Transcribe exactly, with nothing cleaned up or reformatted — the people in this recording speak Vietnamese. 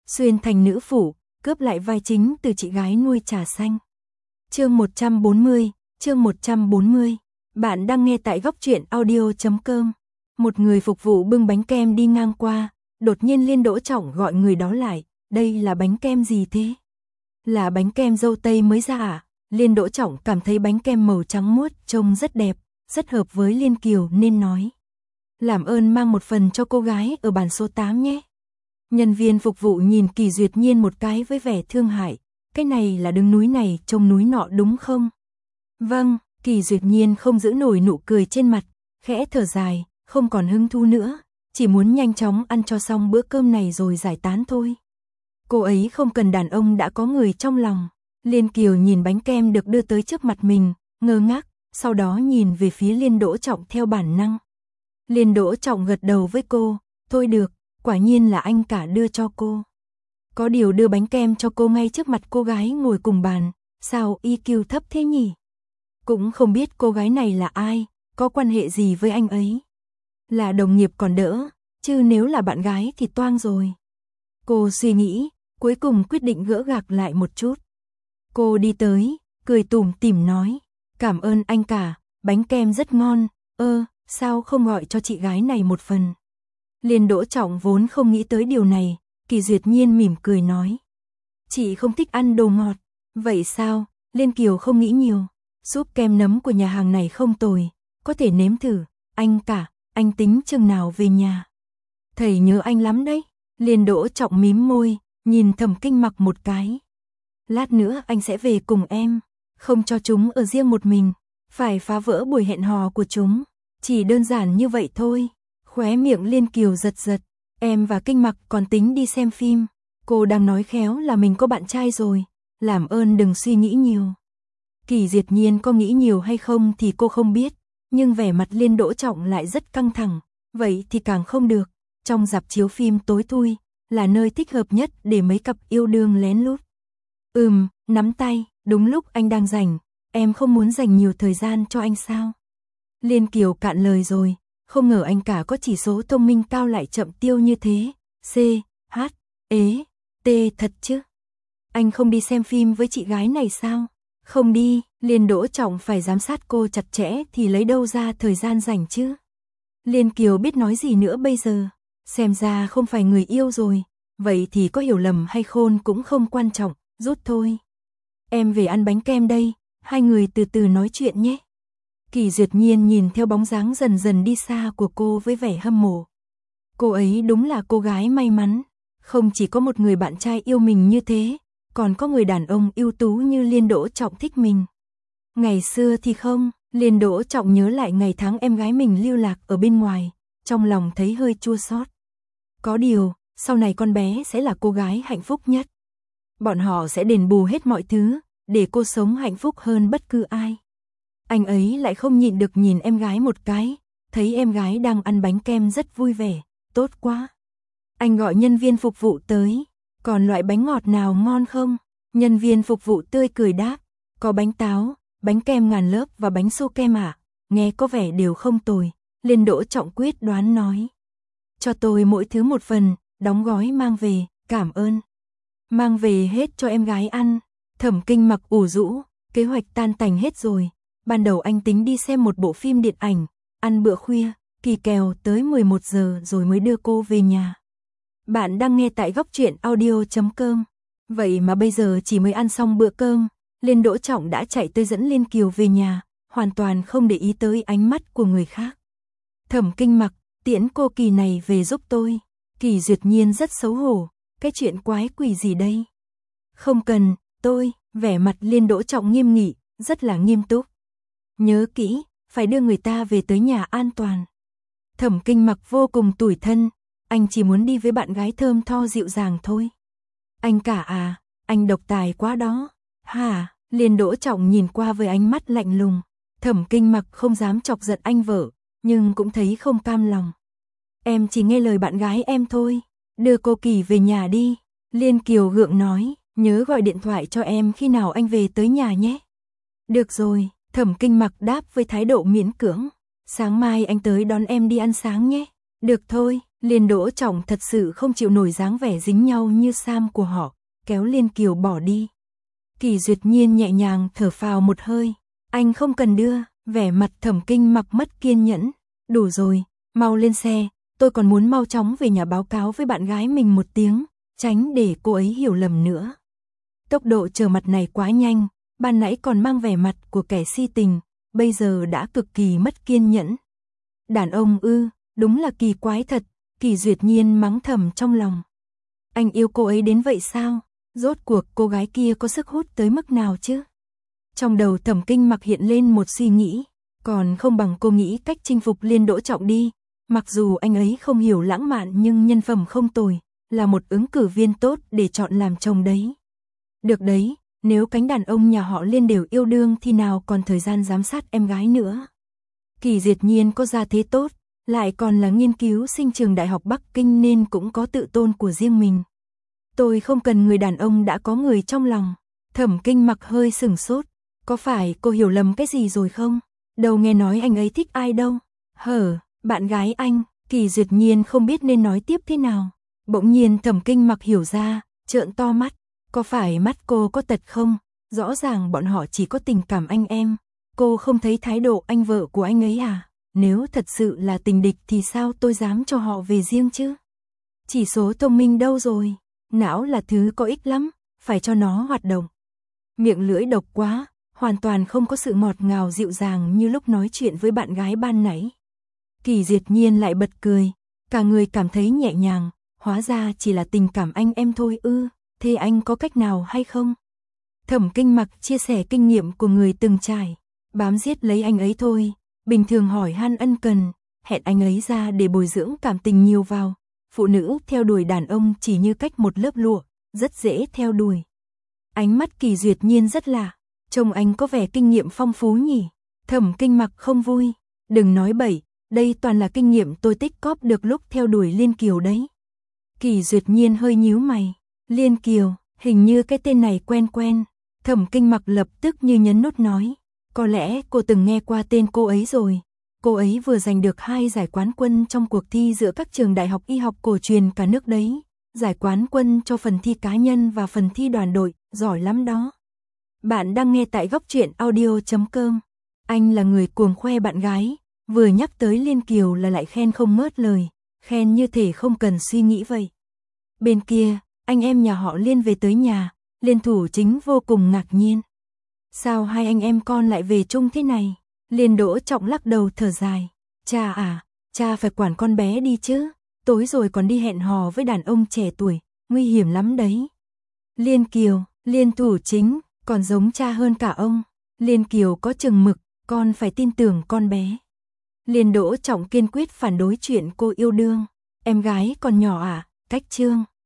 xuyên thành nữ phủ, cướp lại vai chính từ chị gái nuôi trà xanh. Chương một trăm bốn mươi, chương một trăm bốn mươi. Bạn đang nghe tại góc truyện audio chấm com. Một người phục vụ bưng bánh kem đi ngang qua, đột nhiên Liên Đỗ Trọng gọi người đó lại, đây là bánh kem gì thế? Là bánh kem dâu tây mới ra à? Liên Đỗ Trọng cảm thấy bánh kem màu trắng muốt trông rất đẹp, rất hợp với Liên Kiều nên nói. Làm ơn mang một phần cho cô gái ở bàn số tám nhé. Nhân viên phục vụ nhìn Kỳ Duyệt Nhiên một cái với vẻ thương hại, cái này là đứng núi này trông núi nọ đúng không? Vâng, Kỳ Duyệt Nhiên không giữ nổi nụ cười trên mặt, khẽ thở dài, không còn hứng thú nữa, chỉ muốn nhanh chóng ăn cho xong bữa cơm này rồi giải tán thôi. Cô ấy không cần đàn ông đã có người trong lòng. Liên Kiều nhìn bánh kem được đưa tới trước mặt mình, ngơ ngác, sau đó nhìn về phía Liên Đỗ Trọng theo bản năng. Liên Đỗ Trọng gật đầu với cô, thôi được, quả nhiên là anh cả đưa cho cô. Có điều đưa bánh kem cho cô ngay trước mặt cô gái ngồi cùng bàn, sao i kiu thấp thế nhỉ? Cũng không biết cô gái này là ai, có quan hệ gì với anh ấy. Là đồng nghiệp còn đỡ, chứ nếu là bạn gái thì toang rồi. Cô suy nghĩ, cuối cùng quyết định gỡ gạc lại một chút. Cô đi tới, cười tủm tỉm nói, cảm ơn anh cả, bánh kem rất ngon, ơ, sao không gọi cho chị gái này một phần. Liên Đỗ Trọng vốn không nghĩ tới điều này, Kỳ Duyệt Nhiên mỉm cười nói. Chị không thích ăn đồ ngọt, vậy sao? Liên Kiều không nghĩ nhiều, súp kem nấm của nhà hàng này không tồi, có thể nếm thử, anh cả, anh tính chừng nào về nhà. Thầy nhớ anh lắm đấy, Liên Đỗ Trọng mím môi, nhìn Thẩm Kinh Mặc một cái. Lát nữa anh sẽ về cùng em, không cho chúng ở riêng một mình, phải phá vỡ buổi hẹn hò của chúng, chỉ đơn giản như vậy thôi. Khóe miệng Liên Kiều giật giật, em và Kinh Mặc còn tính đi xem phim, cô đang nói khéo là mình có bạn trai rồi, làm ơn đừng suy nghĩ nhiều. Kỳ Duyệt Nhiên có nghĩ nhiều hay không thì cô không biết, nhưng vẻ mặt Liên Đỗ Trọng lại rất căng thẳng, vậy thì càng không được, trong rạp chiếu phim tối thui, là nơi thích hợp nhất để mấy cặp yêu đương lén lút. Ừm, nắm tay, đúng lúc anh đang rảnh, em không muốn dành nhiều thời gian cho anh sao? Liên Kiều cạn lời rồi, không ngờ anh cả có chỉ số thông minh cao lại chậm tiêu như thế, C, H, ế, T thật chứ? Anh không đi xem phim với chị gái này sao? Không đi, Liên Đỗ Trọng phải giám sát cô chặt chẽ thì lấy đâu ra thời gian rảnh chứ? Liên Kiều biết nói gì nữa bây giờ, xem ra không phải người yêu rồi, vậy thì có hiểu lầm hay khôn cũng không quan trọng, rút thôi. Em về ăn bánh kem đây, hai người từ từ nói chuyện nhé. Kỳ Duyệt Nhiên nhìn theo bóng dáng dần dần đi xa của cô với vẻ hâm mộ. Cô ấy đúng là cô gái may mắn, không chỉ có một người bạn trai yêu mình như thế, còn có người đàn ông ưu tú như Liên Đỗ Trọng thích mình. Ngày xưa thì không, Liên Đỗ Trọng nhớ lại ngày tháng em gái mình lưu lạc ở bên ngoài, trong lòng thấy hơi chua xót. Có điều, sau này con bé sẽ là cô gái hạnh phúc nhất. Bọn họ sẽ đền bù hết mọi thứ, để cô sống hạnh phúc hơn bất cứ ai. Anh ấy lại không nhịn được nhìn em gái một cái, thấy em gái đang ăn bánh kem rất vui vẻ, tốt quá. Anh gọi nhân viên phục vụ tới, còn loại bánh ngọt nào ngon không? Nhân viên phục vụ tươi cười đáp, có bánh táo, bánh kem ngàn lớp và bánh su kem ạ, nghe có vẻ đều không tồi. Liên Đỗ Trọng quyết đoán nói. Cho tôi mỗi thứ một phần, đóng gói mang về, cảm ơn. Mang về hết cho em gái ăn. Thẩm Kinh Mặc ủ rũ, kế hoạch tan tành hết rồi. Ban đầu anh tính đi xem một bộ phim điện ảnh, ăn bữa khuya, kỳ kèo tới mười một giờ rồi mới đưa cô về nhà. Bạn đang nghe tại góc truyện audio chấm com. Vậy mà bây giờ chỉ mới ăn xong bữa cơm, Liên Đỗ Trọng đã chạy tới dẫn Liên Kiều về nhà, hoàn toàn không để ý tới ánh mắt của người khác. Thẩm Kinh Mặc, tiễn cô Kỳ này về giúp tôi. Kỳ Duyệt Nhiên rất xấu hổ, cái chuyện quái quỷ gì đây? Không cần, tôi, vẻ mặt Liên Đỗ Trọng nghiêm nghị, rất là nghiêm túc. Nhớ kỹ, phải đưa người ta về tới nhà an toàn. Thẩm Kinh Mặc vô cùng tủi thân, anh chỉ muốn đi với bạn gái thơm tho dịu dàng thôi. Anh cả à, anh độc tài quá đó. Hả? Liên Đỗ Trọng nhìn qua với ánh mắt lạnh lùng. Thẩm Kinh Mặc không dám chọc giận anh vợ, nhưng cũng thấy không cam lòng. Em chỉ nghe lời bạn gái em thôi, đưa cô Kỳ về nhà đi. Liên Kiều gượng nói, nhớ gọi điện thoại cho em khi nào anh về tới nhà nhé. Được rồi, Thẩm Kinh Mặc đáp với thái độ miễn cưỡng. Sáng mai anh tới đón em đi ăn sáng nhé. Được thôi, Liên Đỗ Trọng thật sự không chịu nổi dáng vẻ dính nhau như Sam của họ, kéo Liên Kiều bỏ đi. Kỳ Duyệt Nhiên nhẹ nhàng thở phào một hơi, anh không cần đưa, vẻ mặt Thẩm Kinh Mặc mất kiên nhẫn, đủ rồi, mau lên xe, tôi còn muốn mau chóng về nhà báo cáo với bạn gái mình một tiếng, tránh để cô ấy hiểu lầm nữa. Tốc độ trở mặt này quá nhanh, ban nãy còn mang vẻ mặt của kẻ si tình, bây giờ đã cực kỳ mất kiên nhẫn. Đàn ông ư, đúng là kỳ quái thật, Kỳ Duyệt Nhiên mắng thầm trong lòng. Anh yêu cô ấy đến vậy sao? Rốt cuộc cô gái kia có sức hút tới mức nào chứ? Trong đầu Thẩm Kinh Mặc hiện lên một suy nghĩ, còn không bằng cô nghĩ cách chinh phục Liên Đỗ Trọng đi. Mặc dù anh ấy không hiểu lãng mạn nhưng nhân phẩm không tồi, là một ứng cử viên tốt để chọn làm chồng đấy. Được đấy, nếu cánh đàn ông nhà họ Liên đều yêu đương thì nào còn thời gian giám sát em gái nữa. Kỳ Duyệt Nhiên có gia thế tốt, lại còn là nghiên cứu sinh trường Đại học Bắc Kinh nên cũng có tự tôn của riêng mình. Tôi không cần người đàn ông đã có người trong lòng. Thẩm Kinh Mặc hơi sửng sốt, có phải cô hiểu lầm cái gì rồi không? Đâu nghe nói anh ấy thích ai đâu. Hở, bạn gái anh. Kỳ Duyệt Nhiên không biết nên nói tiếp thế nào. Bỗng nhiên Thẩm Kinh Mặc hiểu ra, trợn to mắt. Có phải mắt cô có tật không? Rõ ràng bọn họ chỉ có tình cảm anh em. Cô không thấy thái độ anh vợ của anh ấy à? Nếu thật sự là tình địch thì sao tôi dám cho họ về riêng chứ? Chỉ số thông minh đâu rồi? Não là thứ có ích lắm, phải cho nó hoạt động. Miệng lưỡi độc quá, hoàn toàn không có sự ngọt ngào dịu dàng như lúc nói chuyện với bạn gái ban nãy. Kỳ Duyệt Nhiên lại bật cười, cả người cảm thấy nhẹ nhàng, hóa ra chỉ là tình cảm anh em thôi ư, thế anh có cách nào hay không? Thẩm Kinh Mặc chia sẻ kinh nghiệm của người từng trải, bám giết lấy anh ấy thôi, bình thường hỏi han ân cần, hẹn anh ấy ra để bồi dưỡng cảm tình nhiều vào. Phụ nữ theo đuổi đàn ông chỉ như cách một lớp lụa, rất dễ theo đuổi. Ánh mắt Kỳ Duyệt Nhiên rất lạ, trông anh có vẻ kinh nghiệm phong phú nhỉ. Thẩm Kinh Mặc không vui, đừng nói bậy, đây toàn là kinh nghiệm tôi tích cóp được lúc theo đuổi Liên Kiều đấy. Kỳ Duyệt Nhiên hơi nhíu mày, Liên Kiều, hình như cái tên này quen quen. Thẩm Kinh Mặc lập tức như nhấn nút nói, có lẽ cô từng nghe qua tên cô ấy rồi. Cô ấy vừa giành được hai giải quán quân trong cuộc thi giữa các trường đại học y học cổ truyền cả nước đấy. Giải quán quân cho phần thi cá nhân và phần thi đoàn đội, giỏi lắm đó. Bạn đang nghe tại góc truyện audio chấm com. Anh là người cuồng khoe bạn gái, vừa nhắc tới Liên Kiều là lại khen không ngớt lời, khen như thể không cần suy nghĩ vậy. Bên kia, anh em nhà họ Liên về tới nhà, Liên Thủ Chính vô cùng ngạc nhiên. Sao hai anh em con lại về chung thế này? Liên Đỗ Trọng lắc đầu thở dài. Cha à, cha phải quản con bé đi chứ. Tối rồi còn đi hẹn hò với đàn ông trẻ tuổi, nguy hiểm lắm đấy. Liên Kiều, Liên Thủ Chính, còn giống cha hơn cả ông. Liên Kiều có chừng mực, con phải tin tưởng con bé. Liên Đỗ Trọng kiên quyết phản đối chuyện cô yêu đương. Em gái còn nhỏ à, cách trương.